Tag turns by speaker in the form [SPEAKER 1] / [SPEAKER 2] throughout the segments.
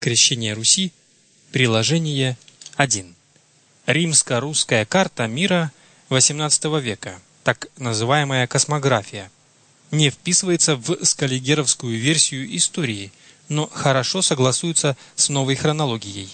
[SPEAKER 1] Крещение Руси. Приложение 1. Римско-русская карта мира XVIII века, так называемая космография, не вписывается в скаллигеровскую версию истории, но хорошо согласуется с новой хронологией.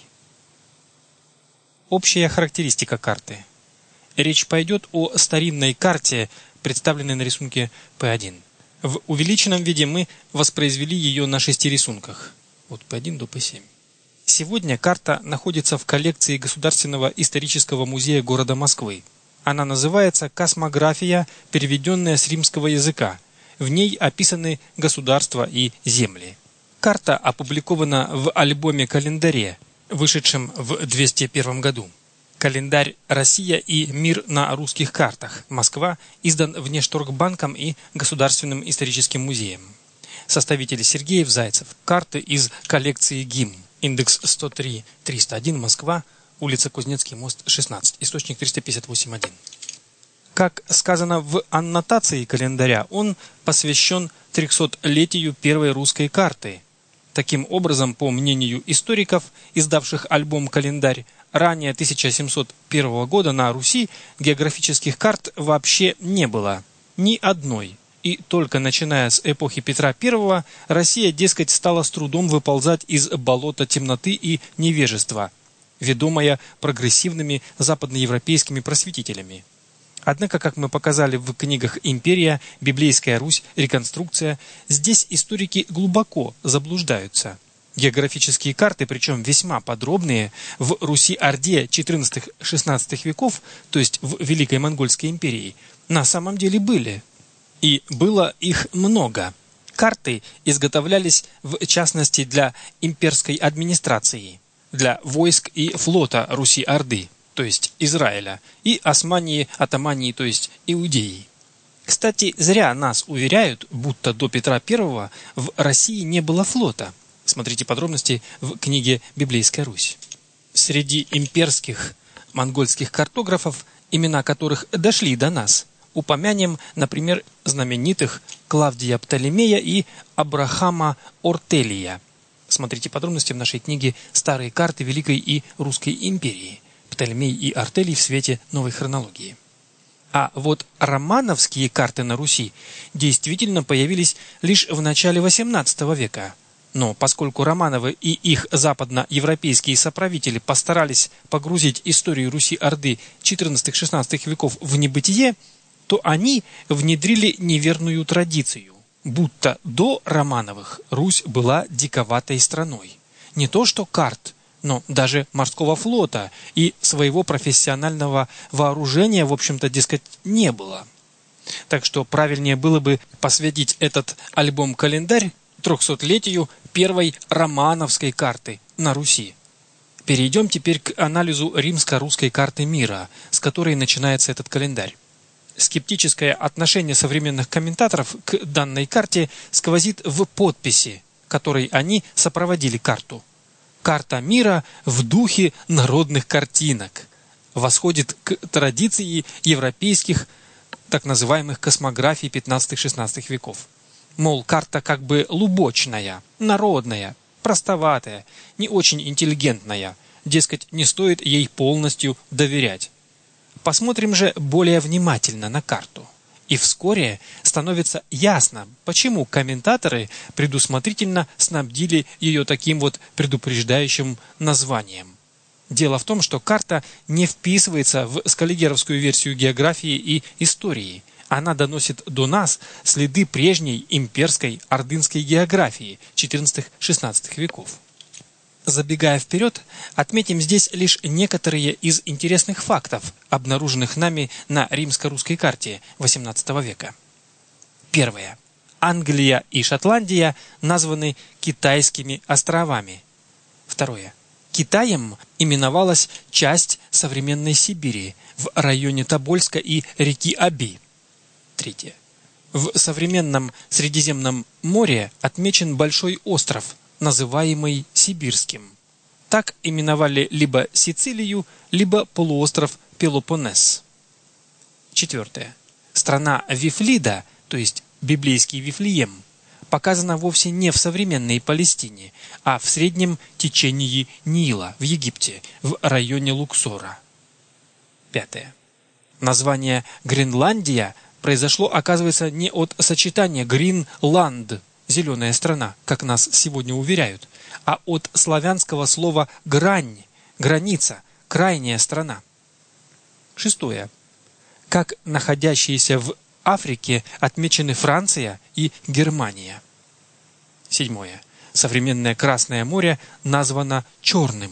[SPEAKER 1] Общая характеристика карты. Речь пойдет о старинной карте, представленной на рисунке P1. В увеличенном виде мы воспроизвели ее на 6 рисунках, от P1 до P7. Сегодня карта находится в коллекции Государственного исторического музея города Москвы. Она называется «Космография, переведенная с римского языка». В ней описаны государства и земли. Карта опубликована в альбоме-календаре, вышедшем в 201 году. Календарь «Россия и мир на русских картах. Москва» издан Внешторгбанком и Государственным историческим музеем. Составитель Сергеев Зайцев. Карты из коллекции ГИМ. Индекс 103-301, Москва, улица Кузнецкий мост, 16. Источник 358.1. Как сказано в аннотации календаря, он посвящен 300-летию первой русской карты. Таким образом, по мнению историков, издавших альбом-календарь, ранее 1701 года на Руси географических карт вообще не было. Ни одной. И только начиная с эпохи Петра I, Россия, дескать, стала с трудом выползать из болота темноты и невежества, ведомая прогрессивными западноевропейскими просветителями. Однако, как мы показали в книгах «Империя», «Библейская Русь», «Реконструкция», здесь историки глубоко заблуждаются. Географические карты, причем весьма подробные, в Руси-Орде XIV-XVI веков, то есть в Великой Монгольской империи, на самом деле были. И было их много. Карты изготовлялись в частности для имперской администрации, для войск и флота Руси-Орды, то есть Израиля, и Османии, Атамании, то есть Иудеи. Кстати, зря нас уверяют, будто до Петра I в России не было флота. Смотрите подробности в книге «Библейская Русь». Среди имперских монгольских картографов, имена которых дошли до нас, упомянем, например, знаменитых Клавдия Птолемея и Абрахама Ортелия. Смотрите подробности в нашей книге «Старые карты Великой и Русской империи». Птолемей и Ортелий в свете новой хронологии. А вот романовские карты на Руси действительно появились лишь в начале XVIII века. Но поскольку Романовы и их западноевропейские соправители постарались погрузить историю Руси-Орды XIV-XVI веков в небытие, то они внедрили неверную традицию, будто до Романовых Русь была диковатой страной. Не то что карт, но даже морского флота и своего профессионального вооружения, в общем-то, дескать, не было. Так что правильнее было бы посвятить этот альбом-календарь 300-летию первой романовской карты на Руси. Перейдем теперь к анализу римско-русской карты мира, с которой начинается этот календарь. Скептическое отношение современных комментаторов к данной карте сквозит в подписи, которой они сопроводили карту. Карта мира в духе народных картинок восходит к традиции европейских так называемых космографий XV-XVI веков. Мол, карта как бы лубочная, народная, простоватая, не очень интеллигентная, дескать, не стоит ей полностью доверять. Посмотрим же более внимательно на карту. И вскоре становится ясно, почему комментаторы предусмотрительно снабдили ее таким вот предупреждающим названием. Дело в том, что карта не вписывается в скаллигеровскую версию географии и истории. Она доносит до нас следы прежней имперской ордынской географии XIV-XVI веков. Забегая вперед, отметим здесь лишь некоторые из интересных фактов, обнаруженных нами на римско-русской карте XVIII века. Первое. Англия и Шотландия названы Китайскими островами. Второе. Китаем именовалась часть современной Сибири в районе Тобольска и реки Оби. Третье. В современном Средиземном море отмечен большой остров, называемый Сибирским. Так именовали либо Сицилию, либо полуостров Пелопоннес. Четвертое. Страна Вифлида, то есть библейский Вифлеем, показана вовсе не в современной Палестине, а в среднем течении Нила в Египте, в районе Луксора. 5. Название Гренландия произошло, оказывается, не от сочетания Гринланд – зеленая страна, как нас сегодня уверяют, а от славянского слова «грань» – граница, крайняя страна. 6. Как находящиеся в Африке отмечены Франция и Германия. 7. Современное Красное море названо Черным.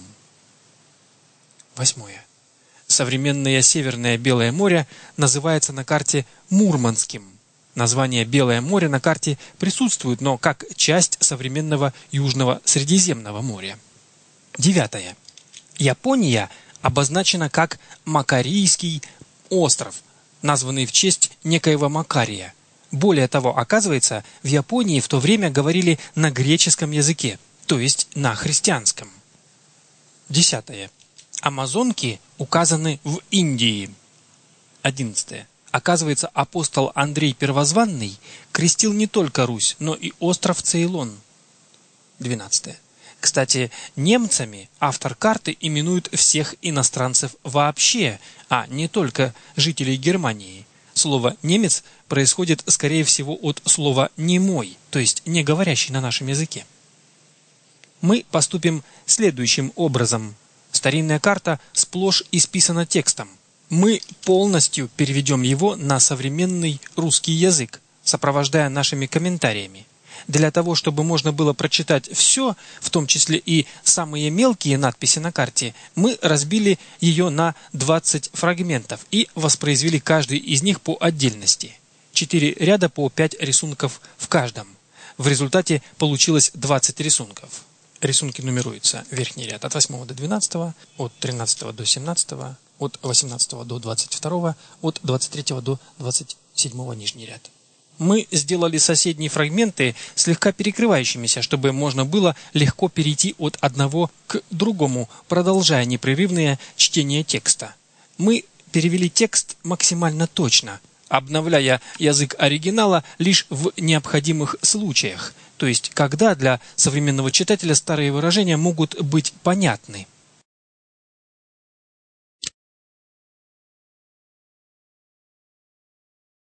[SPEAKER 1] 8. Современное Северное Белое море называется на карте Мурманским. Название Белое море на карте присутствует, но как часть современного Южного Средиземного моря. 9. Япония обозначена как Макарийский остров, названный в честь некоего Макария. Более того, оказывается, в Японии в то время говорили на греческом языке, то есть на христианском. 10. Амазонки указаны в Индии. 11. Оказывается, апостол Андрей Первозванный крестил не только Русь, но и остров Цейлон. 12. Кстати, немцами автор карты именует всех иностранцев вообще, а не только жителей Германии. Слово «немец» происходит, скорее всего, от слова «немой», то есть не говорящий на нашем языке. Мы поступим следующим образом. Старинная карта сплошь исписана текстом. Мы полностью переведем его на современный русский язык, сопровождая нашими комментариями. Для того, чтобы можно было прочитать все, в том числе и самые мелкие надписи на карте, мы разбили ее на 20 фрагментов и воспроизвели каждый из них по отдельности. 4 ряда по 5 рисунков в каждом. В результате получилось 20 рисунков. Рисунки нумеруются. Верхний ряд от 8 до 12, от 13 до 17, от 18 до 22, от 23 до 27 нижний ряд. Мы сделали соседние фрагменты слегка перекрывающимися, чтобы можно было легко перейти от одного к другому, продолжая непрерывное чтение текста. Мы перевели текст максимально точно, обновляя язык оригинала лишь в необходимых случаях, то есть когда для современного читателя старые выражения могут быть понятны.